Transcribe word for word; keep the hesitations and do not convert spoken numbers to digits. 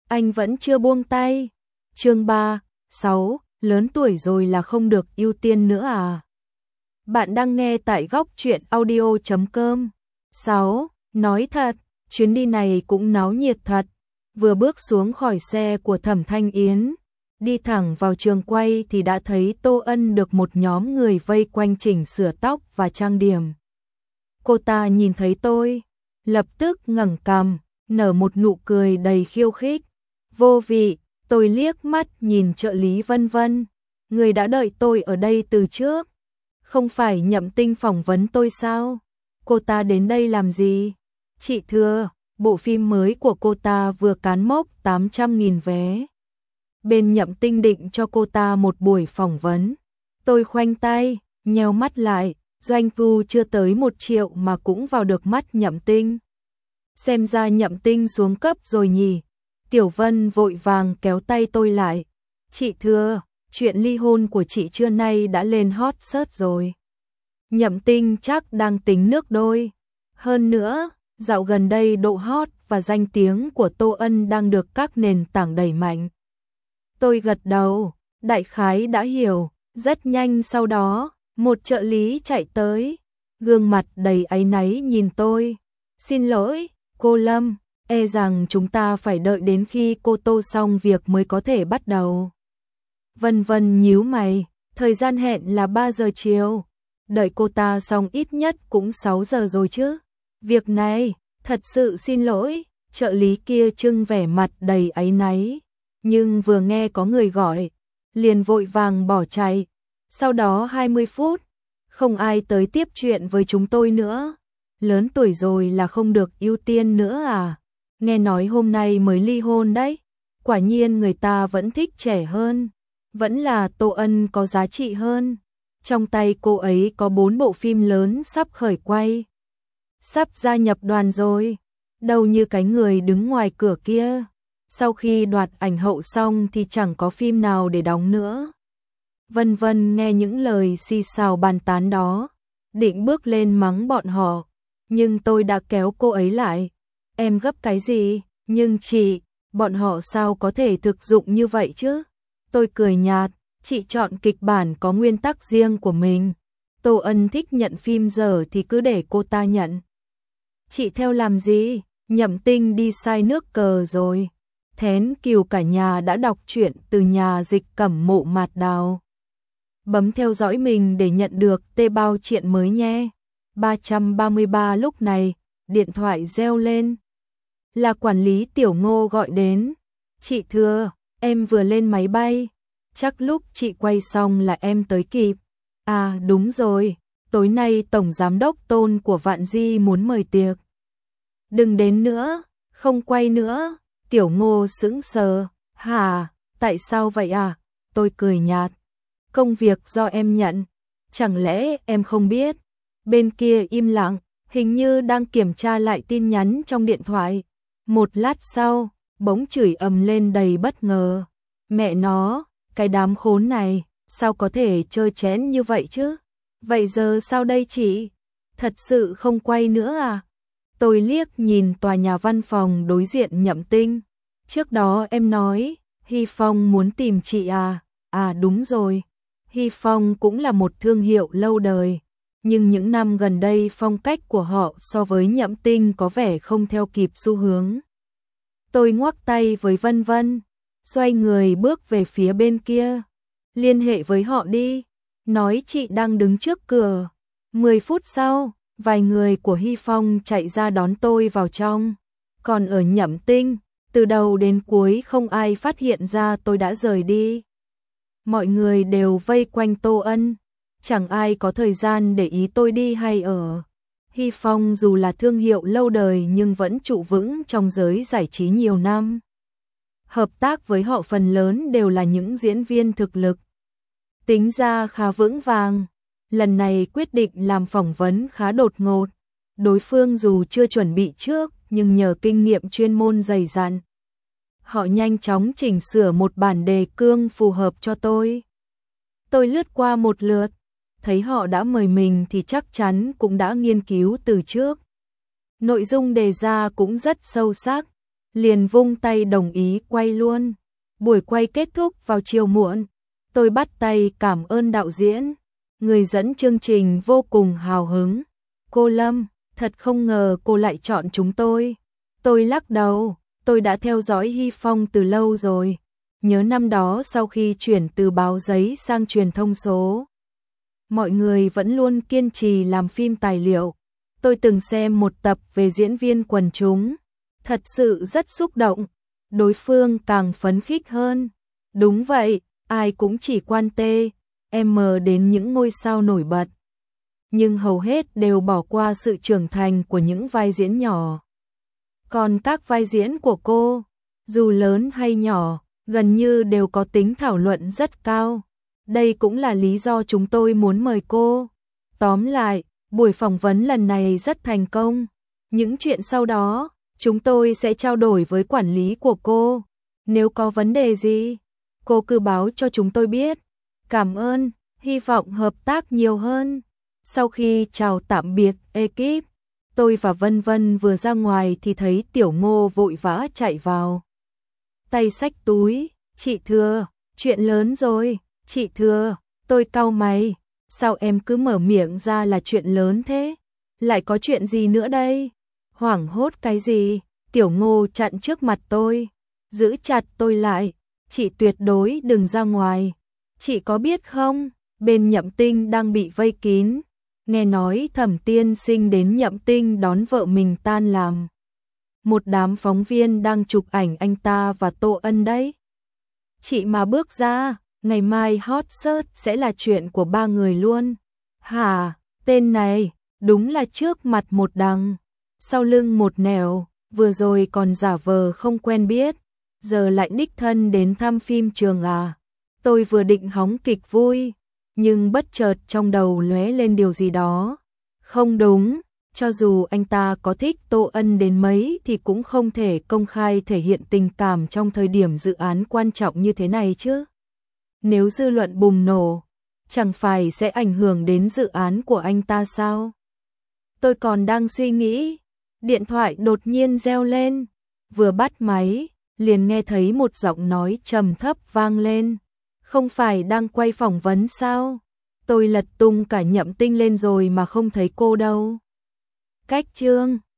anh vẫn chưa buông tay. Chương ba, sáu, lớn tuổi rồi là không được ưu tiên nữa à? Bạn đang nghe tại góc truyện audio chấm com. sáu. Nói thật, chuyến đi này cũng náo nhiệt thật. Vừa bước xuống khỏi xe của Thẩm Thanh Yến, đi thẳng vào trường quay thì đã thấy Tô Ân được một nhóm người vây quanh chỉnh sửa tóc và trang điểm. Cô ta nhìn thấy tôi, lập tức ngẩng cằm, nở một nụ cười đầy khiêu khích. Vô vị, tôi liếc mắt nhìn trợ lý Vân Vân. Người đã đợi tôi ở đây từ trước. Không phải Nhậm Tinh phỏng vấn tôi sao? Cô ta đến đây làm gì? Chị thưa, bộ phim mới của cô ta vừa cán mốc tám trăm nghìn vé. Bên Nhậm Tinh định cho cô ta một buổi phỏng vấn. Tôi khoanh tay, nheo mắt lại, doanh thu chưa tới một triệu mà cũng vào được mắt Nhậm Tinh. Xem ra Nhậm Tinh xuống cấp rồi nhỉ. Tiểu Vân vội vàng kéo tay tôi lại. Chị thưa, chuyện ly hôn của chị trưa nay đã lên hot search rồi. Nhậm Tinh chắc đang tính nước đôi. Hơn nữa, dạo gần đây độ hot và danh tiếng của Tô Ân đang được các nền tảng đẩy mạnh. Tôi gật đầu, đại khái đã hiểu. Rất nhanh sau đó, một trợ lý chạy tới, gương mặt đầy áy náy nhìn tôi. Xin lỗi, cô Lâm, e rằng chúng ta phải đợi đến khi cô Tô xong việc mới có thể bắt đầu. Vân Vân nhíu mày, thời gian hẹn là ba giờ chiều. Đợi cô ta xong ít nhất cũng sáu giờ rồi chứ. Việc này, thật sự xin lỗi, trợ lý kia trưng vẻ mặt đầy áy náy. Nhưng vừa nghe có người gọi, liền vội vàng bỏ chạy. Sau đó hai mươi phút, không ai tới tiếp chuyện với chúng tôi nữa. Lớn tuổi rồi là không được ưu tiên nữa à? Nghe nói hôm nay mới ly hôn đấy. Quả nhiên người ta vẫn thích trẻ hơn. Vẫn là Tô Ân có giá trị hơn. Trong tay cô ấy có bốn bộ phim lớn sắp khởi quay. Sắp gia nhập đoàn rồi. Đâu như cái người đứng ngoài cửa kia. Sau khi đoạt ảnh hậu xong thì chẳng có phim nào để đóng nữa. Vân Vân nghe những lời xì xào bàn tán đó, định bước lên mắng bọn họ, nhưng tôi đã kéo cô ấy lại. Em gấp cái gì? Nhưng chị, bọn họ sao có thể thực dụng như vậy chứ? Tôi cười nhạt, chị chọn kịch bản có nguyên tắc riêng của mình. Tô Ân thích nhận phim dở thì cứ để cô ta nhận. Chị theo làm gì? Nhậm Tinh đi sai nước cờ rồi. Thén Kiều cả nhà đã đọc truyện từ nhà dịch Cẩm Mộ Mạt Đào. Bấm theo dõi mình để nhận được tê bao truyện mới nhé. ba trăm ba mươi ba lúc này, điện thoại reo lên. Là quản lý Tiểu Ngô gọi đến. Chị thưa, em vừa lên máy bay. Chắc lúc chị quay xong là em tới kịp. À đúng rồi, tối nay Tổng Giám đốc Tôn của Vạn Di muốn mời tiệc. Đừng đến nữa, không quay nữa. Tiểu Ngô sững sờ. Hả, tại sao vậy à? Tôi cười nhạt. Công việc do em nhận. Chẳng lẽ em không biết? Bên kia im lặng, hình như đang kiểm tra lại tin nhắn trong điện thoại. Một lát sau, bỗng chửi ầm lên đầy bất ngờ. Mẹ nó, cái đám khốn này, sao có thể chơi chén như vậy chứ? Vậy giờ sao đây chị? Thật sự không quay nữa à? Tôi liếc nhìn tòa nhà văn phòng đối diện Nhậm Tinh. Trước đó em nói, Hy Phong muốn tìm chị à? À đúng rồi. Hy Phong cũng là một thương hiệu lâu đời, nhưng những năm gần đây phong cách của họ so với Nhậm Tinh có vẻ không theo kịp xu hướng. Tôi ngoắc tay với Vân Vân, xoay người bước về phía bên kia. Liên hệ với họ đi, nói chị đang đứng trước cửa. Mười phút sau, vài người của Hy Phong chạy ra đón tôi vào trong. Còn ở Nhậm Tinh, từ đầu đến cuối không ai phát hiện ra tôi đã rời đi. Mọi người đều vây quanh Tô Ân, chẳng ai có thời gian để ý tôi đi hay ở. Hy Phong dù là thương hiệu lâu đời nhưng vẫn trụ vững trong giới giải trí nhiều năm. Hợp tác với họ phần lớn đều là những diễn viên thực lực. Tính ra khá vững vàng. Lần này quyết định làm phỏng vấn khá đột ngột. Đối phương dù chưa chuẩn bị trước nhưng nhờ kinh nghiệm chuyên môn dày dặn. Họ nhanh chóng chỉnh sửa một bản đề cương phù hợp cho tôi. Tôi lướt qua một lượt, thấy họ đã mời mình thì chắc chắn cũng đã nghiên cứu từ trước. Nội dung đề ra cũng rất sâu sắc, liền vung tay đồng ý quay luôn. Buổi quay kết thúc vào chiều muộn, tôi bắt tay cảm ơn đạo diễn. Người dẫn chương trình vô cùng hào hứng. Cô Lâm, thật không ngờ cô lại chọn chúng tôi. Tôi lắc đầu, tôi đã theo dõi Hy Phong từ lâu rồi. Nhớ năm đó sau khi chuyển từ báo giấy sang truyền thông số, mọi người vẫn luôn kiên trì làm phim tài liệu. Tôi từng xem một tập về diễn viên quần chúng, thật sự rất xúc động. Đối phương càng phấn khích hơn. Đúng vậy, ai cũng chỉ quan tê, em đến những ngôi sao nổi bật. Nhưng hầu hết đều bỏ qua sự trưởng thành của những vai diễn nhỏ. Còn các vai diễn của cô, dù lớn hay nhỏ, gần như đều có tính thảo luận rất cao. Đây cũng là lý do chúng tôi muốn mời cô. Tóm lại, buổi phỏng vấn lần này rất thành công. Những chuyện sau đó, chúng tôi sẽ trao đổi với quản lý của cô. Nếu có vấn đề gì, cô cứ báo cho chúng tôi biết. Cảm ơn, hy vọng hợp tác nhiều hơn. Sau khi chào tạm biệt ekip, tôi và Vân Vân vừa ra ngoài thì thấy Tiểu Ngô vội vã chạy vào. Tay xách túi, chị Thừa, chuyện lớn rồi, chị Thừa, tôi cau mày, sao em cứ mở miệng ra là chuyện lớn thế? Lại có chuyện gì nữa đây? Hoảng hốt cái gì? Tiểu Ngô chặn trước mặt tôi, giữ chặt tôi lại, chị tuyệt đối đừng ra ngoài. Chị có biết không, bên Nhậm Tinh đang bị vây kín, nghe nói Thẩm tiên sinh đến Nhậm Tinh đón vợ mình tan làm. Một đám phóng viên đang chụp ảnh anh ta và Tô Ân đấy. Chị mà bước ra, ngày mai hot search sẽ là chuyện của ba người luôn. Hả, tên này, đúng là trước mặt một đằng, sau lưng một nẻo, vừa rồi còn giả vờ không quen biết, giờ lại đích thân đến thăm phim trường à. Tôi vừa định hóng kịch vui, nhưng bất chợt trong đầu lóe lên điều gì đó. Không đúng, cho dù anh ta có thích Tô Ân đến mấy thì cũng không thể công khai thể hiện tình cảm trong thời điểm dự án quan trọng như thế này chứ. Nếu dư luận bùng nổ, chẳng phải sẽ ảnh hưởng đến dự án của anh ta sao? Tôi còn đang suy nghĩ, điện thoại đột nhiên reo lên, vừa bắt máy, liền nghe thấy một giọng nói trầm thấp vang lên. Không phải đang quay phỏng vấn sao? Tôi lật tung cả Nhậm Tinh lên rồi mà không thấy cô đâu. Cách chương